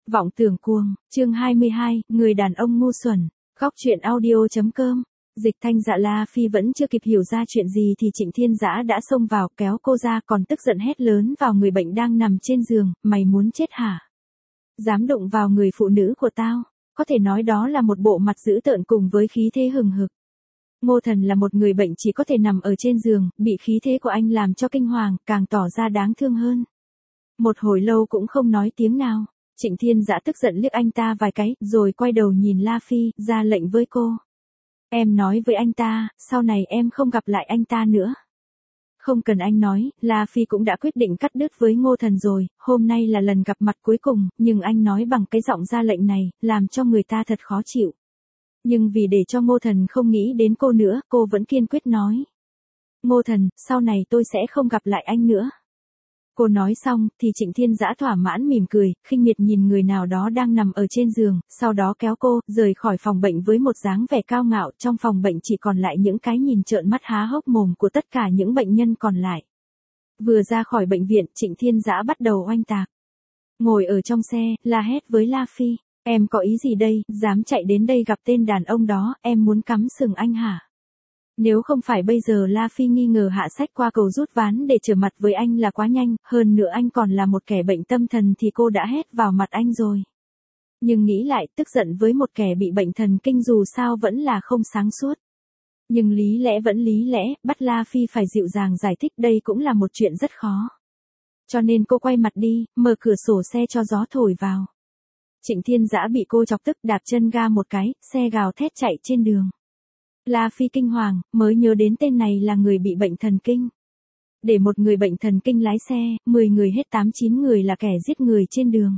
Vọng tưởng cuồng, chương 22, người đàn ông ngu xuẩn, góc truyện audio.com. Dịch Thanh Dạ La Phi vẫn chưa kịp hiểu ra chuyện gì thì Trịnh Thiên Dã đã xông vào kéo cô ra, còn tức giận hét lớn vào người bệnh đang nằm trên giường, mày muốn chết hả? Dám đụng vào người phụ nữ của tao, có thể nói đó là một bộ mặt dữ tợn cùng với khí thế hừng hực. Ngô Thần là một người bệnh chỉ có thể nằm ở trên giường, bị khí thế của anh làm cho kinh hoàng, càng tỏ ra đáng thương hơn. Một hồi lâu cũng không nói tiếng nào. Trịnh Thiên Dã tức giận liếc anh ta vài cái, rồi quay đầu nhìn La Phi, ra lệnh với cô. Em nói với anh ta, sau này em không gặp lại anh ta nữa. Không cần anh nói, La Phi cũng đã quyết định cắt đứt với Ngô Thần rồi, hôm nay là lần gặp mặt cuối cùng, nhưng anh nói bằng cái giọng ra lệnh này, làm cho người ta thật khó chịu. Nhưng vì để cho Ngô Thần không nghĩ đến cô nữa, cô vẫn kiên quyết nói. Ngô Thần, sau này tôi sẽ không gặp lại anh nữa. Cô nói xong, thì Trịnh Thiên Dã thỏa mãn mỉm cười, khinh miệt nhìn người nào đó đang nằm ở trên giường, sau đó kéo cô, rời khỏi phòng bệnh với một dáng vẻ cao ngạo, trong phòng bệnh chỉ còn lại những cái nhìn trợn mắt há hốc mồm của tất cả những bệnh nhân còn lại. Vừa ra khỏi bệnh viện, Trịnh Thiên Dã bắt đầu oanh tạc. Ngồi ở trong xe, la hét với La Phi, em có ý gì đây, dám chạy đến đây gặp tên đàn ông đó, em muốn cắm sừng anh hả? Nếu không phải bây giờ La Phi nghi ngờ hạ sách qua cầu rút ván để trở mặt với anh là quá nhanh, hơn nữa anh còn là một kẻ bệnh tâm thần thì cô đã hét vào mặt anh rồi. Nhưng nghĩ lại, tức giận với một kẻ bị bệnh thần kinh dù sao vẫn là không sáng suốt. Nhưng lý lẽ vẫn lý lẽ, bắt La Phi phải dịu dàng giải thích đây cũng là một chuyện rất khó. Cho nên cô quay mặt đi, mở cửa sổ xe cho gió thổi vào. Trịnh Thiên Dã bị cô chọc tức đạp chân ga một cái, xe gào thét chạy trên đường. La Phi kinh hoàng, mới nhớ đến tên này là người bị bệnh thần kinh. Để một người bệnh thần kinh lái xe, 10 người hết 8-9 người là kẻ giết người trên đường.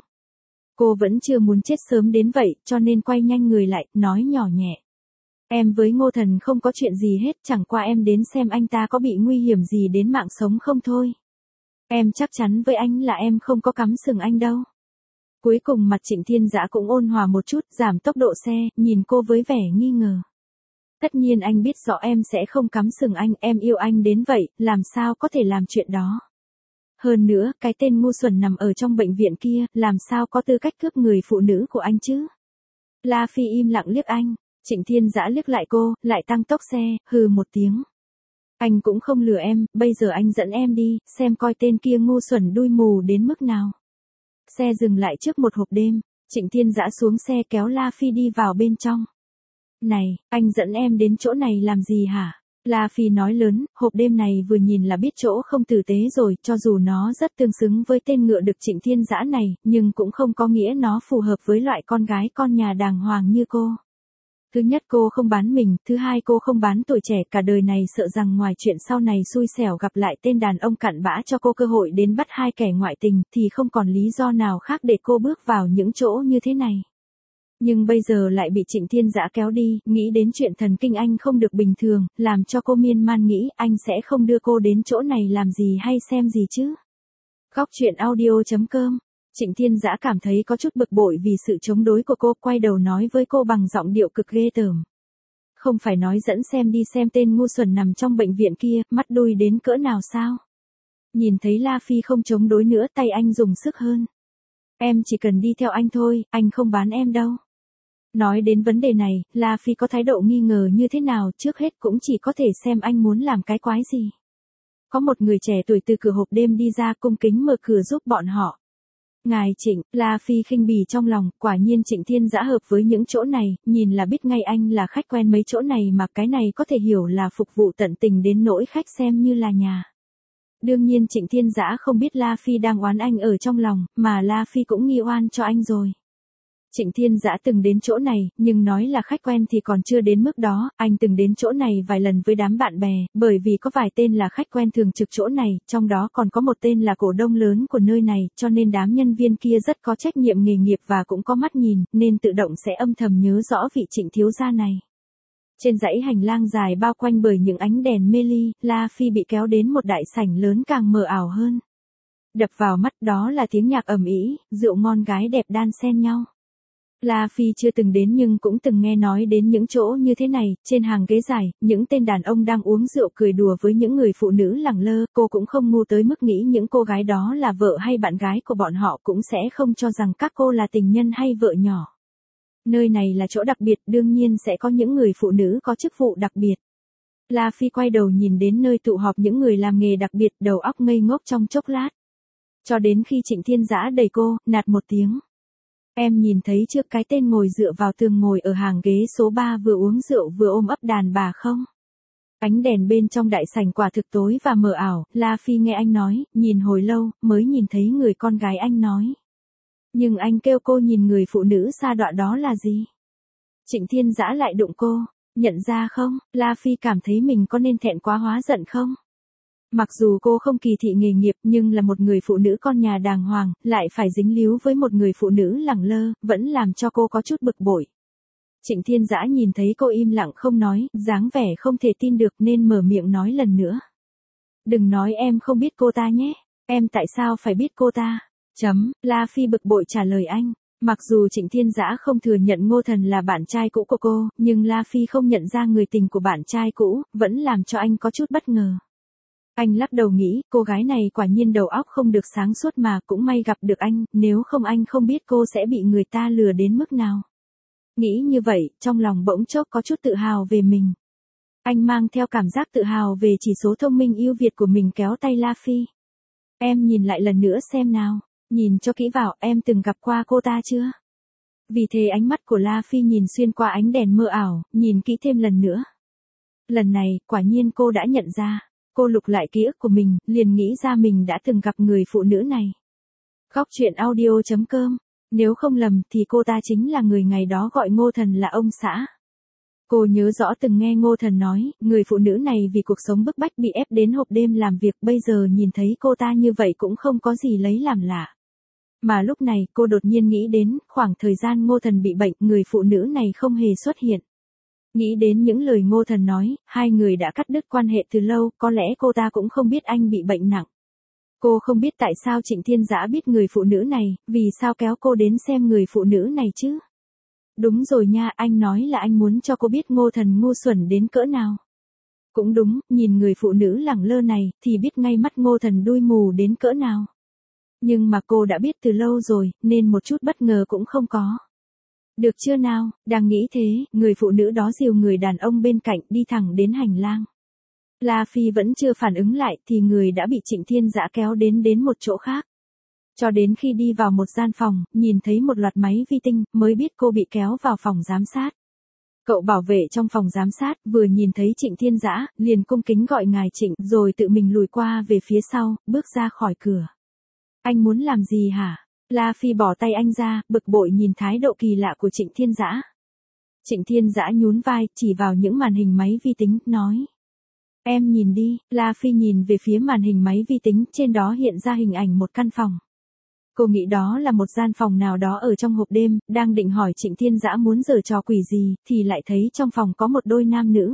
Cô vẫn chưa muốn chết sớm đến vậy, cho nên quay nhanh người lại, nói nhỏ nhẹ. Em với Ngô Thần không có chuyện gì hết, chẳng qua em đến xem anh ta có bị nguy hiểm gì đến mạng sống không thôi. Em chắc chắn với anh là em không có cắm sừng anh đâu. Cuối cùng mặt Trịnh Thiên Dã cũng ôn hòa một chút, giảm tốc độ xe, nhìn cô với vẻ nghi ngờ. Tất nhiên anh biết rõ em sẽ không cắm sừng anh, em yêu anh đến vậy, làm sao có thể làm chuyện đó. Hơn nữa, cái tên ngu xuẩn nằm ở trong bệnh viện kia, làm sao có tư cách cướp người phụ nữ của anh chứ. La Phi im lặng liếc anh, Trịnh Thiên Dã liếc lại cô, lại tăng tốc xe, hừ một tiếng. Anh cũng không lừa em, bây giờ anh dẫn em đi, xem coi tên kia ngu xuẩn đuôi mù đến mức nào. Xe dừng lại trước một hộp đêm, Trịnh Thiên Dã xuống xe kéo La Phi đi vào bên trong. Này, anh dẫn em đến chỗ này làm gì hả? La Phi nói lớn, hộp đêm này vừa nhìn là biết chỗ không tử tế rồi, cho dù nó rất tương xứng với tên ngựa được Trịnh Thiên Dã này, nhưng cũng không có nghĩa nó phù hợp với loại con gái con nhà đàng hoàng như cô. Thứ nhất cô không bán mình, thứ hai cô không bán tuổi trẻ, cả đời này sợ rằng ngoài chuyện sau này xui xẻo gặp lại tên đàn ông cặn bã cho cô cơ hội đến bắt hai kẻ ngoại tình, thì không còn lý do nào khác để cô bước vào những chỗ như thế này. Nhưng bây giờ lại bị Trịnh Thiên Dã kéo đi, nghĩ đến chuyện thần kinh anh không được bình thường, làm cho cô miên man nghĩ anh sẽ không đưa cô đến chỗ này làm gì hay xem gì chứ. Góc truyện audio.com. Trịnh Thiên Dã cảm thấy có chút bực bội vì sự chống đối của cô, quay đầu nói với cô bằng giọng điệu cực ghê tởm. Không phải nói dẫn xem đi xem tên ngu xuẩn nằm trong bệnh viện kia, mắt đuôi đến cỡ nào sao? Nhìn thấy La Phi không chống đối nữa, tay anh dùng sức hơn. Em chỉ cần đi theo anh thôi, anh không bán em đâu. Nói đến vấn đề này, La Phi có thái độ nghi ngờ như thế nào, trước hết cũng chỉ có thể xem anh muốn làm cái quái gì. Có một người trẻ tuổi từ cửa hộp đêm đi ra cung kính mở cửa giúp bọn họ. Ngài Trịnh, La Phi khinh bỉ trong lòng, quả nhiên Trịnh Thiên Dã hợp với những chỗ này, nhìn là biết ngay anh là khách quen mấy chỗ này mà cái này có thể hiểu là phục vụ tận tình đến nỗi khách xem như là nhà. Đương nhiên Trịnh Thiên Dã không biết La Phi đang oán anh ở trong lòng, mà La Phi cũng nghi oan cho anh rồi. Trịnh Thiên Dã từng đến chỗ này, nhưng nói là khách quen thì còn chưa đến mức đó, anh từng đến chỗ này vài lần với đám bạn bè, bởi vì có vài tên là khách quen thường trực chỗ này, trong đó còn có một tên là cổ đông lớn của nơi này, cho nên đám nhân viên kia rất có trách nhiệm nghề nghiệp và cũng có mắt nhìn, nên tự động sẽ âm thầm nhớ rõ vị Trịnh thiếu gia này. Trên dãy hành lang dài bao quanh bởi những ánh đèn mê ly, La Phi bị kéo đến một đại sảnh lớn càng mờ ảo hơn. Đập vào mắt đó là tiếng nhạc ầm ĩ, rượu ngon gái đẹp đan xen nhau. La Phi chưa từng đến nhưng cũng từng nghe nói đến những chỗ như thế này, trên hàng ghế dài, những tên đàn ông đang uống rượu cười đùa với những người phụ nữ lẳng lơ, cô cũng không ngu tới mức nghĩ những cô gái đó là vợ hay bạn gái của bọn họ, cũng sẽ không cho rằng các cô là tình nhân hay vợ nhỏ. Nơi này là chỗ đặc biệt, đương nhiên sẽ có những người phụ nữ có chức vụ đặc biệt. La Phi quay đầu nhìn đến nơi tụ họp những người làm nghề đặc biệt, đầu óc ngây ngốc trong chốc lát. Cho đến khi Trịnh Thiên Dã đẩy cô, nạt một tiếng. Em nhìn thấy trước cái tên ngồi dựa vào tường ngồi ở hàng ghế số 3 vừa uống rượu vừa ôm ấp đàn bà không? Ánh đèn bên trong đại sảnh quả thực tối và mờ ảo, La Phi nghe anh nói, nhìn hồi lâu, mới nhìn thấy người con gái anh nói. Nhưng anh kêu cô nhìn người phụ nữ sa đọa đó là gì? Trịnh Thiên Dã lại đụng cô, nhận ra không? La Phi cảm thấy mình có nên thẹn quá hóa giận không? Mặc dù cô không kỳ thị nghề nghiệp nhưng là một người phụ nữ con nhà đàng hoàng, lại phải dính líu với một người phụ nữ lẳng lơ, vẫn làm cho cô có chút bực bội. Trịnh Thiên Dã nhìn thấy cô im lặng không nói, dáng vẻ không thể tin được nên mở miệng nói lần nữa. Đừng nói em không biết cô ta nhé, em tại sao phải biết cô ta? La Phi bực bội trả lời anh. Mặc dù Trịnh Thiên Dã không thừa nhận Ngô Thần là bạn trai cũ của cô, nhưng La Phi không nhận ra người tình của bạn trai cũ, vẫn làm cho anh có chút bất ngờ. Anh lắc đầu nghĩ, cô gái này quả nhiên đầu óc không được sáng suốt mà, cũng may gặp được anh, nếu không anh không biết cô sẽ bị người ta lừa đến mức nào. Nghĩ như vậy, trong lòng bỗng chốc có chút tự hào về mình. Anh mang theo cảm giác tự hào về chỉ số thông minh ưu việt của mình kéo tay La Phi. Em nhìn lại lần nữa xem nào, nhìn cho kỹ vào, em từng gặp qua cô ta chưa? Vì thế ánh mắt của La Phi nhìn xuyên qua ánh đèn mơ ảo, nhìn kỹ thêm lần nữa. Lần này, quả nhiên cô đã nhận ra. Cô lục lại ký ức của mình, liền nghĩ ra mình đã từng gặp người phụ nữ này. Góc truyện audio.com. Nếu không lầm thì cô ta chính là người ngày đó gọi Ngô Thần là ông xã. Cô nhớ rõ từng nghe Ngô Thần nói, người phụ nữ này vì cuộc sống bức bách bị ép đến hộp đêm làm việc, bây giờ nhìn thấy cô ta như vậy cũng không có gì lấy làm lạ. Mà lúc này cô đột nhiên nghĩ đến, khoảng thời gian Ngô Thần bị bệnh, người phụ nữ này không hề xuất hiện. Nghĩ đến những lời Ngô Thần nói, hai người đã cắt đứt quan hệ từ lâu, có lẽ cô ta cũng không biết anh bị bệnh nặng. Cô không biết tại sao Trịnh Thiên Dã biết người phụ nữ này, vì sao kéo cô đến xem người phụ nữ này chứ? Đúng rồi nha, anh nói là anh muốn cho cô biết Ngô Thần ngu xuẩn đến cỡ nào. Cũng đúng, nhìn người phụ nữ lẳng lơ này, thì biết ngay mắt Ngô Thần đuôi mù đến cỡ nào. Nhưng mà cô đã biết từ lâu rồi, nên một chút bất ngờ cũng không có. Được chưa nào, đang nghĩ thế, người phụ nữ đó dìu người đàn ông bên cạnh đi thẳng đến hành lang. La Phi vẫn chưa phản ứng lại thì người đã bị Trịnh Thiên Dã kéo đến một chỗ khác. Cho đến khi đi vào một gian phòng, nhìn thấy một loạt máy vi tinh, mới biết cô bị kéo vào phòng giám sát. Cậu bảo vệ trong phòng giám sát vừa nhìn thấy Trịnh Thiên Dã, liền cung kính gọi ngài Trịnh, rồi tự mình lùi qua về phía sau, bước ra khỏi cửa. Anh muốn làm gì hả? La Phi bỏ tay anh ra, bực bội nhìn thái độ kỳ lạ của Trịnh Thiên Dã. Trịnh Thiên Dã nhún vai, chỉ vào những màn hình máy vi tính, nói. Em nhìn đi, La Phi nhìn về phía màn hình máy vi tính, trên đó hiện ra hình ảnh một căn phòng. Cô nghĩ đó là một gian phòng nào đó ở trong hộp đêm, đang định hỏi Trịnh Thiên Dã muốn giở trò quỷ gì, thì lại thấy trong phòng có một đôi nam nữ.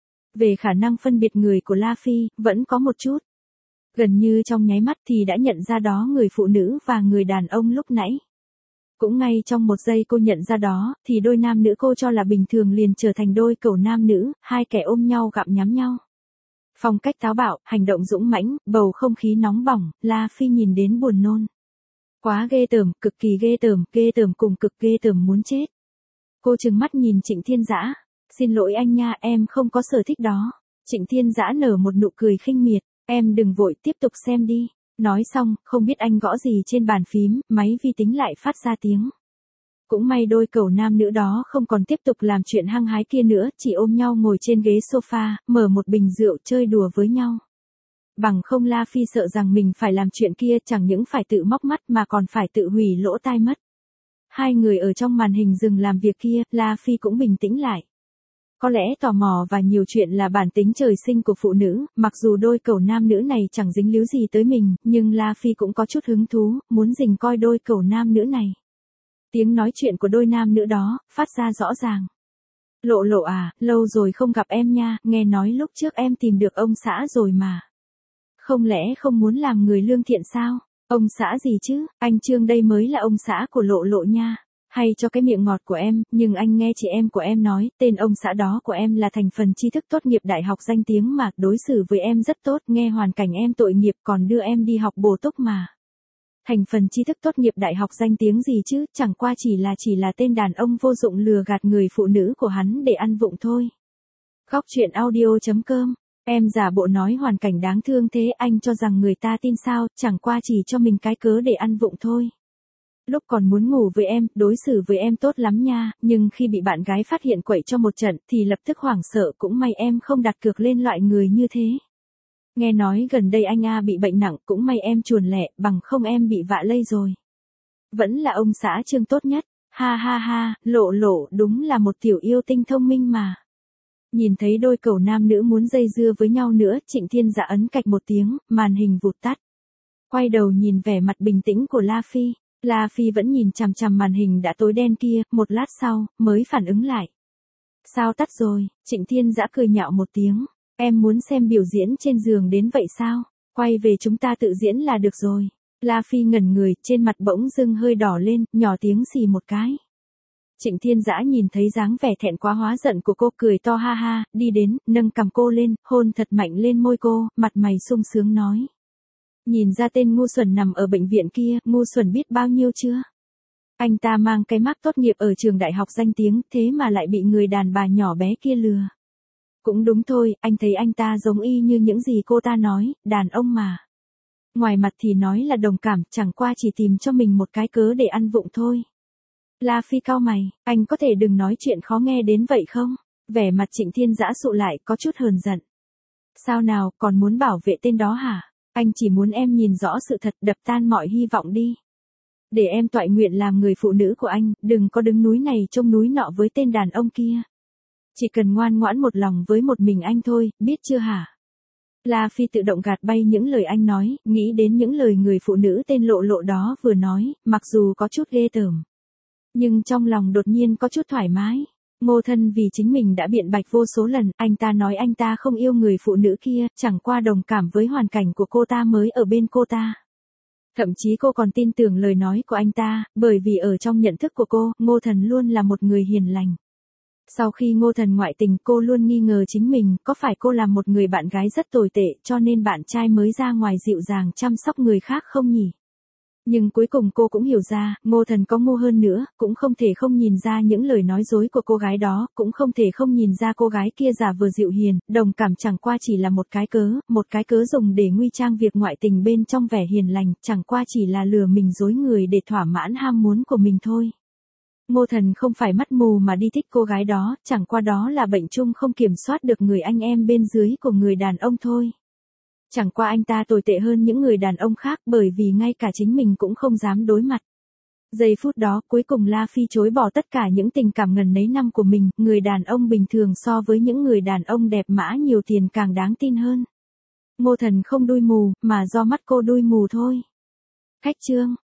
Về khả năng phân biệt người của La Phi, vẫn có một chút. Gần như trong nháy mắt thì đã nhận ra đó người phụ nữ và người đàn ông lúc nãy. Cũng ngay trong một giây cô nhận ra đó, thì đôi nam nữ cô cho là bình thường liền trở thành đôi cẩu nam nữ, hai kẻ ôm nhau gặm nhắm nhau. Phong cách táo bạo, hành động dũng mãnh, bầu không khí nóng bỏng, La Phi nhìn đến buồn nôn. Quá ghê tởm, cực kỳ ghê tởm cùng cực ghê tởm muốn chết. Cô trừng mắt nhìn Trịnh Thiên Dã, xin lỗi anh nha, em không có sở thích đó. Trịnh Thiên Dã nở một nụ cười khinh miệt, em đừng vội, tiếp tục xem đi. Nói xong, không biết anh gõ gì trên bàn phím, máy vi tính lại phát ra tiếng. Cũng may đôi cẩu nam nữ đó không còn tiếp tục làm chuyện hăng hái kia nữa, chỉ ôm nhau ngồi trên ghế sofa, mở một bình rượu chơi đùa với nhau. Bằng không La Phi sợ rằng mình phải làm chuyện kia chẳng những phải tự móc mắt mà còn phải tự hủy lỗ tai mất. Hai người ở trong màn hình dừng làm việc kia, La Phi cũng bình tĩnh lại. Có lẽ tò mò và nhiều chuyện là bản tính trời sinh của phụ nữ, mặc dù đôi cẩu nam nữ này chẳng dính líu gì tới mình, nhưng La Phi cũng có chút hứng thú, muốn rình coi đôi cẩu nam nữ này. Tiếng nói chuyện của đôi nam nữ đó, phát ra rõ ràng. Lộ lộ à, lâu rồi không gặp em nha, nghe nói lúc trước em tìm được ông xã rồi mà. Không lẽ không muốn làm người lương thiện sao? Ông xã gì chứ, anh Trương đây mới là ông xã của lộ lộ nha. Hay cho cái miệng ngọt của em, nhưng anh nghe chị em của em nói, tên ông xã đó của em là thành phần tri thức tốt nghiệp đại học danh tiếng mà, đối xử với em rất tốt, nghe hoàn cảnh em tội nghiệp còn đưa em đi học bổ túc mà. Thành phần tri thức tốt nghiệp đại học danh tiếng gì chứ, chẳng qua chỉ là tên đàn ông vô dụng lừa gạt người phụ nữ của hắn để ăn vụng thôi. Khóc chuyện audio.com. Em giả bộ nói hoàn cảnh đáng thương thế, anh cho rằng người ta tin sao, chẳng qua chỉ cho mình cái cớ để ăn vụng thôi. Lúc còn muốn ngủ với em, đối xử với em tốt lắm nha, nhưng khi bị bạn gái phát hiện quậy cho một trận thì lập tức hoảng sợ, cũng may em không đặt cược lên loại người như thế. Nghe nói gần đây anh A bị bệnh nặng, cũng may em chuồn lẹ, bằng không em bị vạ lây rồi. Vẫn là ông xã Trương tốt nhất, ha ha ha, Lộ Lộ đúng là một tiểu yêu tinh thông minh mà. Nhìn thấy đôi cẩu nam nữ muốn dây dưa với nhau nữa, Trịnh Thiên Dạ ấn cạch một tiếng, màn hình vụt tắt. Quay đầu nhìn vẻ mặt bình tĩnh của La Phi. La Phi vẫn nhìn chằm chằm màn hình đã tối đen kia, một lát sau, mới phản ứng lại. Sao tắt rồi? Trịnh Thiên Dã cười nhạo một tiếng. Em muốn xem biểu diễn trên giường đến vậy sao? Quay về chúng ta tự diễn là được rồi. La Phi ngẩn người, trên mặt bỗng dưng hơi đỏ lên, nhỏ tiếng xì một cái. Trịnh Thiên Dã nhìn thấy dáng vẻ thẹn quá hóa giận của cô, cười to ha ha, đi đến, nâng cằm cô lên, hôn thật mạnh lên môi cô, mặt mày sung sướng nói. Nhìn ra tên ngu xuẩn nằm ở bệnh viện kia, ngu xuẩn biết bao nhiêu chưa? Anh ta mang cái mác tốt nghiệp ở trường đại học danh tiếng, thế mà lại bị người đàn bà nhỏ bé kia lừa. Cũng đúng thôi, anh thấy anh ta giống y như những gì cô ta nói, đàn ông mà. Ngoài mặt thì nói là đồng cảm, chẳng qua chỉ tìm cho mình một cái cớ để ăn vụng thôi. La Phi cau mày, anh có thể đừng nói chuyện khó nghe đến vậy không? Vẻ mặt Trịnh Thiên Dã sụ lại, có chút hờn giận. Sao nào, còn muốn bảo vệ tên đó hả? Anh chỉ muốn em nhìn rõ sự thật, đập tan mọi hy vọng đi. Để em toại nguyện làm người phụ nữ của anh, đừng có đứng núi này trông núi nọ với tên đàn ông kia. Chỉ cần ngoan ngoãn một lòng với một mình anh thôi, biết chưa hả? La Phi tự động gạt bay những lời anh nói, nghĩ đến những lời người phụ nữ tên Lộ Lộ đó vừa nói, mặc dù có chút ghê tởm. Nhưng trong lòng đột nhiên có chút thoải mái. Ngô Thân vì chính mình đã biện bạch vô số lần, anh ta nói anh ta không yêu người phụ nữ kia, chẳng qua đồng cảm với hoàn cảnh của cô ta mới ở bên cô ta. Thậm chí cô còn tin tưởng lời nói của anh ta, bởi vì ở trong nhận thức của cô, Ngô Thần luôn là một người hiền lành. Sau khi Ngô Thần ngoại tình, cô luôn nghi ngờ chính mình, có phải cô là một người bạn gái rất tồi tệ, cho nên bạn trai mới ra ngoài dịu dàng chăm sóc người khác không nhỉ? Nhưng cuối cùng cô cũng hiểu ra, Ngô Thần có ngu hơn nữa, cũng không thể không nhìn ra những lời nói dối của cô gái đó, cũng không thể không nhìn ra cô gái kia giả vờ dịu hiền, đồng cảm chẳng qua chỉ là một cái cớ dùng để nguy trang việc ngoại tình bên trong vẻ hiền lành, chẳng qua chỉ là lừa mình dối người để thỏa mãn ham muốn của mình thôi. Ngô Thần không phải mắt mù mà đi thích cô gái đó, chẳng qua đó là bệnh chung không kiểm soát được người anh em bên dưới của người đàn ông thôi. Chẳng qua anh ta tồi tệ hơn những người đàn ông khác bởi vì ngay cả chính mình cũng không dám đối mặt. Giây phút đó, cuối cùng La Phi chối bỏ tất cả những tình cảm ngần nấy năm của mình, người đàn ông bình thường so với những người đàn ông đẹp mã nhiều tiền càng đáng tin hơn. Ngô Thần không đui mù, mà do mắt cô đui mù thôi. Khách chương.